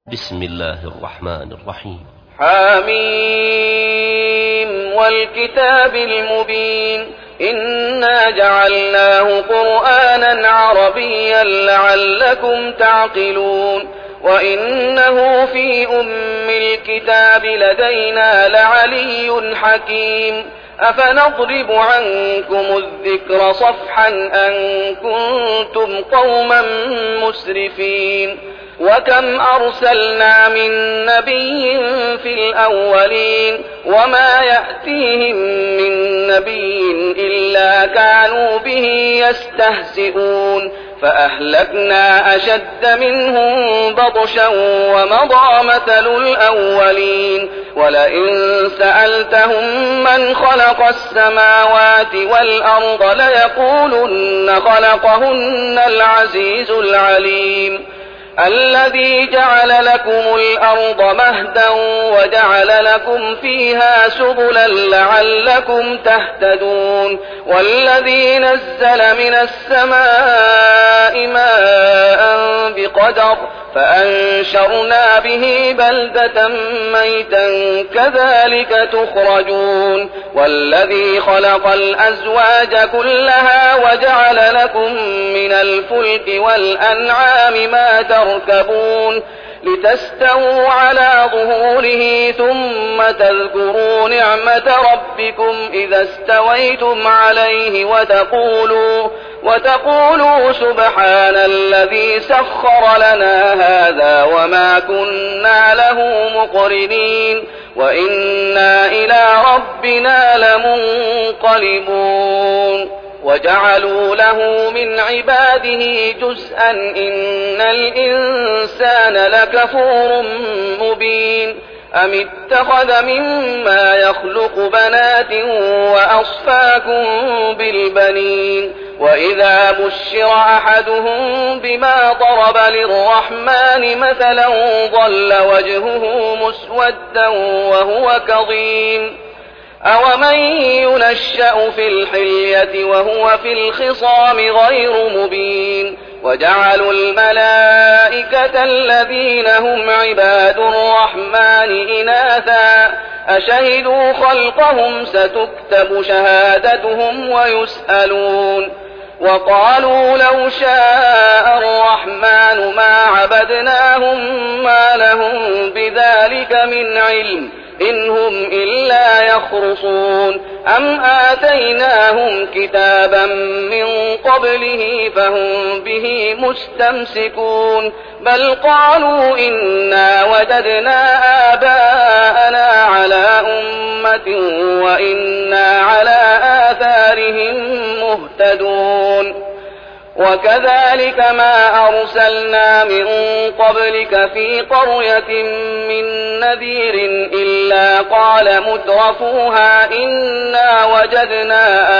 بسم الله الرحمن الرحيم. حميم والكتاب المبين إنا جعلناه قرآنا عربيا لعلكم تعقلون وإنه في أم الكتاب لدينا لعلي حكيم أفنضرب عنكم الذكر صفحا أن كنتم قوما مسرفين وكم أرسلنا من نبي في الأولين وما يأتيهم من نبي إلا كانوا به يستهزئون فأهلكنا أشد منهم بطشا ومضى مثل الأولين ولئن سألتهم من خلق السماوات والأرض ليقولن خلقهن العزيز العليم الذي جعل لكم الأرض مهدا وجعل لكم فيها سبلا لعلكم تهتدون والذي نزل من السماء ماء بقدر فأنشرنا به بلدة ميتا كذلك تخرجون والذي خلق الأزواج كلها وجعل لكم من الفلك والأنعام ما تركبون لتستووا على ظهوره ثم تذكروا نعمة ربكم إذا استويتم عليه وتقولوا سبحان الذي سخر لنا هذا وما كنا له مقرنين وإنا إلى ربنا لمنقلبون وجعلوا له من عباده جزءا إن الإنسان لكفور مبين أم اتخذ مما يخلق بنات وأصفاكم بالبنين وإذا بشر أحدهم بما ضرب للرحمن مثلا ظل وجهه مسودا وهو كظيم أومن ينشأ في الحلية وهو في الخصام غير مبين وجعلوا الملائكة الذين هم عباد الرحمن إناثا أشهدوا خلقهم ستكتب شهادتهم ويسألون وقالوا لو شاء الرحمن ما عبدناهم ما لهم بذلك من علم إن هم إلا يخرصون أم آتيناهم كتابا من قبله فهم به مستمسكون بل قالوا إنا وجدنا آباءنا على أمة وإنا على آثارهم مهتدون وكذلك ما أرسلنا من قبلك في قرية من نذير إلا قال مترفوها إنا وجدنا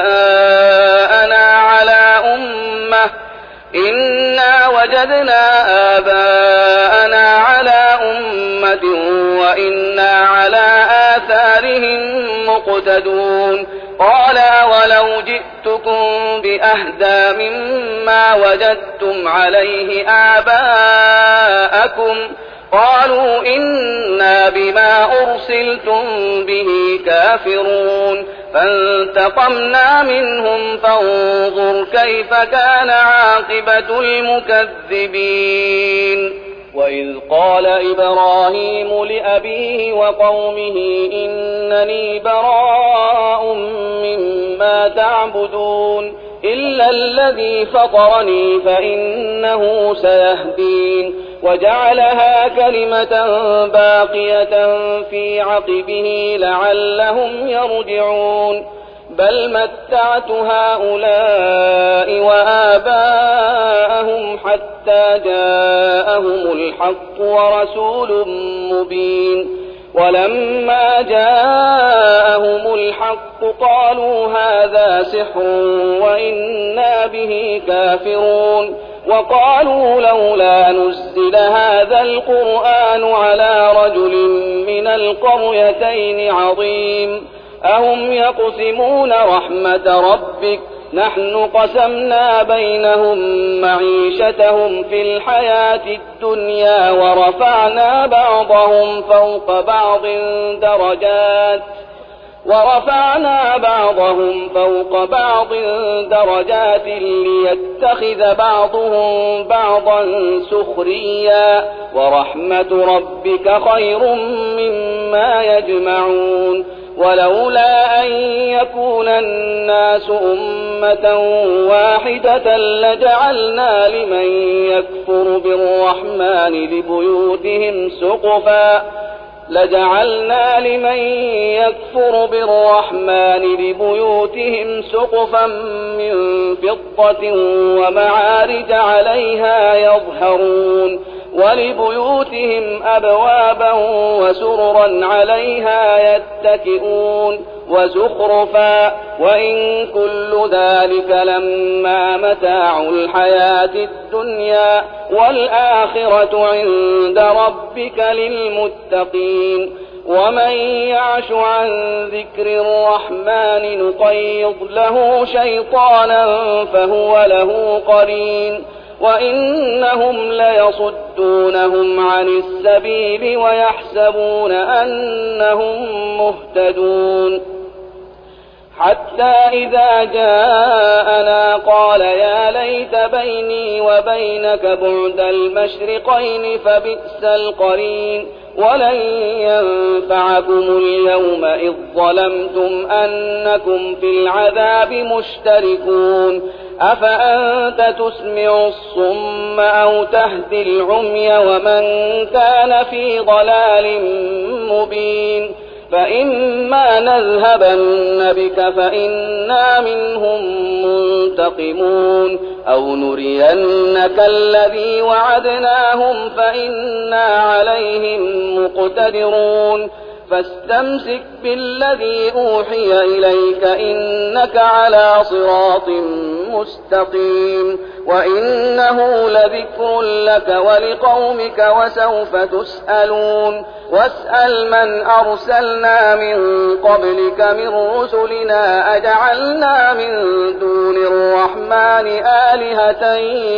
آباءنا على أمة وإنا على آثارهم مقتدون قال ولو جئتكم بأهدى مما وجدتم عليه آباءكم قالوا إنا بما أرسلتم به كافرون فانتقمنا منهم فانظر كيف كان عاقبة المكذبين وإذ قال إبراهيم لأبيه وقومه إنني براء مما تعبدون إلا الذي فطرني فإنه سيهدين وجعلها كلمة باقية في عقبه لعلهم يرجعون بل متعت هؤلاء وآباءهم حتى جاءهم الحق ورسول مبين ولما جاءهم الحق قالوا هذا سحر وإنا به كافرون وقالوا لولا نزل هذا القرآن على رجل من القريتين عظيم أهم يقسمون رحمة ربك نحن قسمنا بينهم معيشتهم في الحياة الدنيا ورفعنا بعضهم فوق بعض درجات ليتخذ بعضهم بعضا سخريا ورحمة ربك خير مما يجمعون ولولا أن يكون الناس أمة واحدة لجعلنا لمن يكفر بالرحمن لبيوتهم سقفا من فضة ومعارج عليها يظهرون ولبيوتهم أبوابا وسررا عليها يتكئون وزخرفا وإن كل ذلك لما متاع الحياة الدنيا والآخرة عند ربك للمتقين ومن يعش عن ذكر الرحمن نقيض له شيطانا فهو له قرين وإنهم ليصدونهم عن السبيل ويحسبون أنهم مهتدون حتى إذا جاءنا قال يا ليت بيني وبينك بعد المشرقين فبئس القرين ولن ينفعكم اليوم إذ ظلمتم أنكم في العذاب مشتركون أفأنت تسمع الصم أو تهدي العمي ومن كان في ضلال مبين فإما نذهبن بك فإنا منهم منتقمون أو نرينك الذي وعدناهم فإنا عليهم مقتدرون فاستمسك بالذي أوحي إليك إنك على صراط مستقيم وإنه لذكر لك ولقومك وسوف تسألون واسأل من أرسلنا من قبلك من رسلنا أجعلنا من دون الرحمن آلهة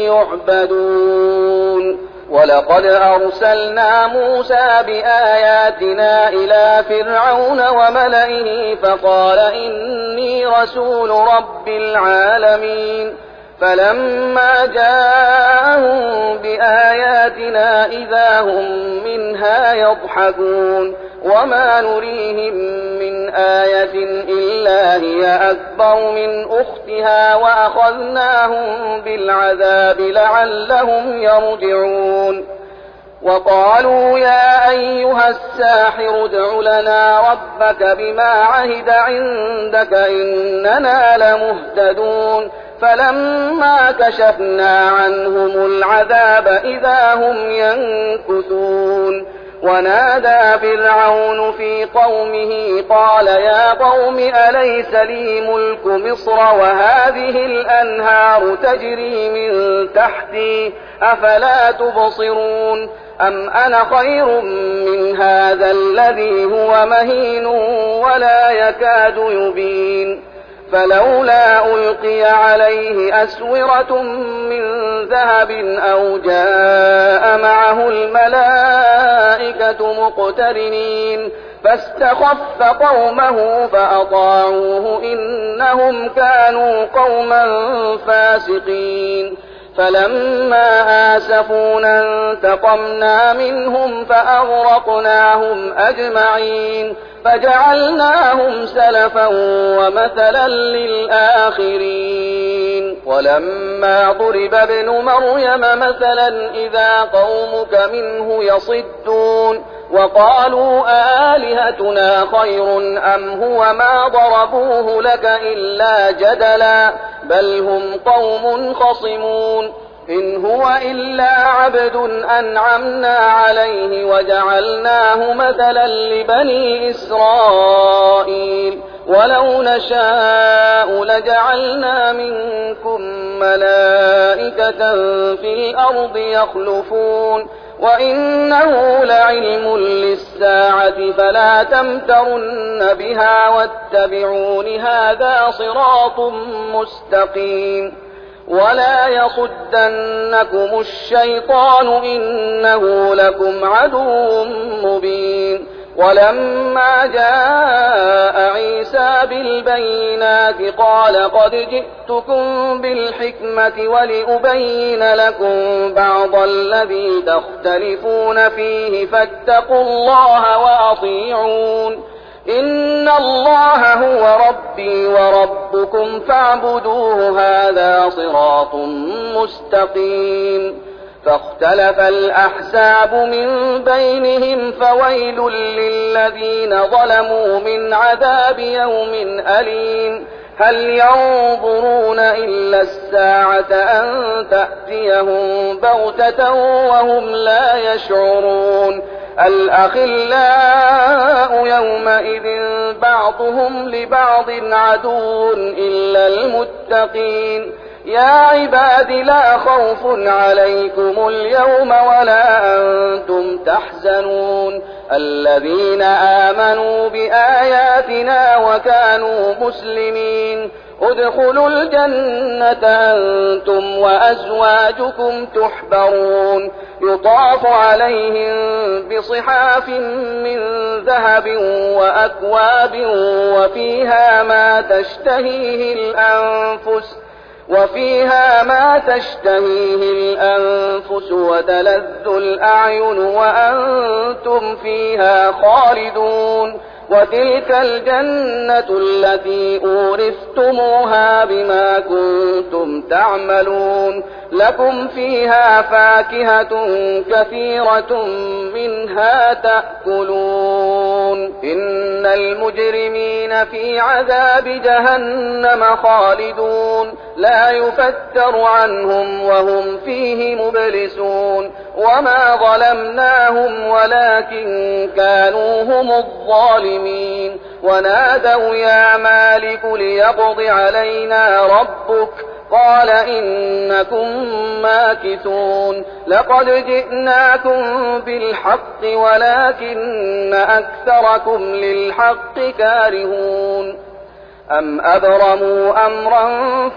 يعبدون ولقد أرسلنا موسى بآياتنا إلى فرعون وملئه فقال إني رسول رب العالمين فلما جاءهم بآياتنا إذا هم منها يضحكون وما نريهم من آية إلا هي أكبر من أختها وأخذناهم بالعذاب لعلهم يرجعون وقالوا يا أيها الساحر ادع لنا ربك بما عهد عندك إننا لمهتدون فلما كشفنا عنهم العذاب إذا هم ينكثون ونادى فرعون في قومه قال يا قوم أليس لي ملك مصر وهذه الأنهار تجري من تحتي أفلا تبصرون أم أنا خير من هذا الذي هو مهين ولا يكاد يبين فلولا ألقي عليه أسورة من ذهب أو جاء معه الملائكة مقترنين فاستخف قومه فأطاعوه إنهم كانوا قوما فاسقين فلما آسفونا انتقمنا منهم فأغرقناهم أجمعين فجعلناهم سلفا ومثلا للآخرين ولما ضرب ابن مريم مثلا إذا قومك منه يصدون وقالوا آلهتنا خير أم هو ما ضربوه لك إلا جدلا بل هم قوم خصمون إن هو إلا عبد أنعمنا عليه وجعلناه مثلا لبني إسرائيل ولو نشاء لجعلنا منكم ملائكة في الأرض يخلفون وإنه لعلم للساعة الساعة فلا تمترن بها واتبعون هذا صراط مستقيم ولا يصدنكم الشيطان إنه لكم عدو مبين ولما جاء عيسى بالبينات قال قد جئتكم بالحكمة ولأبين لكم بعض الذي تختلفون فيه فاتقوا الله وأطيعون إن الله هو ربي وربكم فاعبدوه هذا صراط مستقيم فاختلف الأحزاب من بينهم فويل للذين ظلموا من عذاب يوم أليم هل ينظرون إلا الساعة أن تأتيهم بغتة وهم لا يشعرون الأخلاء يومئذ بعضهم لبعض عدو إلا المتقين يا عباد لا خوف عليكم اليوم ولا أنتم تحزنون الذين آمنوا بآياتنا وكانوا مسلمين ادخلوا الجنة أنتم وأزواجكم تحبرون يطاف عليهم بصحاف من ذهب وأكواب وفيها ما تشتهيه الأنفس وتلذ الأعين وأنتم فيها خالدون وتلك الجنة التي أورثتموها بما كنتم تعملون لكم فيها فاكهة كثيرة منها تأكلون إن المجرمين في عذاب جهنم خالدون لا يفتر عنهم وهم فيه مبلسون وما ظلمناهم ولكن كانوا هم الظالمين ونادوا يا مالك ليقض علينا ربك قال إنكم ماكثون لقد جئناكم بالحق ولكن أكثركم للحق كارهون أم أبرموا أمرا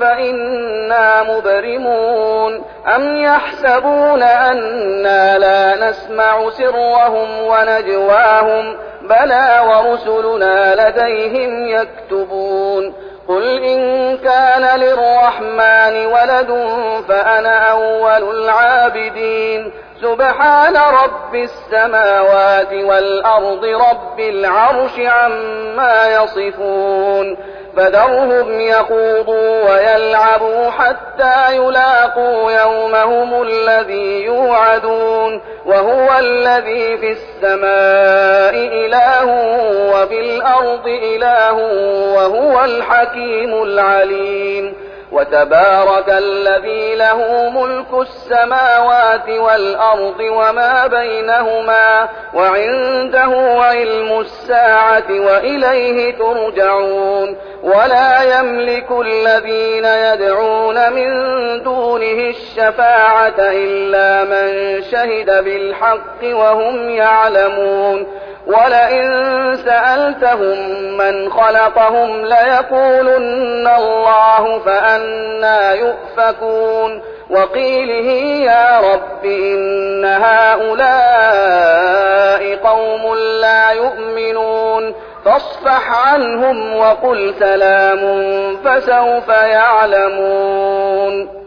فإنا مبرمون أم يحسبون أنا لا نسمع سرهم ونجواهم بلى ورسلنا لديهم يكتبون قل إن كان للرحمن ولد فأنا أول العابدين سبحان رب السماوات والأرض رب العرش عما يصفون فذرهم يخوضوا ويلعبوا حتى يلاقوا يومهم الذي يوعدون وهو الذي في السماء إله وفي الأرض إله وهو الحكيم العليم وتبارك الذي له ملك السماوات والأرض وما بينهما وعنده علم الساعة وإليه ترجعون ولا يملك الذين يدعون من دونه الشفاعة إلا من شهد بالحق وهم يعلمون ولئن سألتهم من خلقهم ليقولن الله فأنى يؤفكون وقيله يا رب إن هؤلاء قوم لا يؤمنون فاصفح عنهم وقل سلام فسوف يعلمون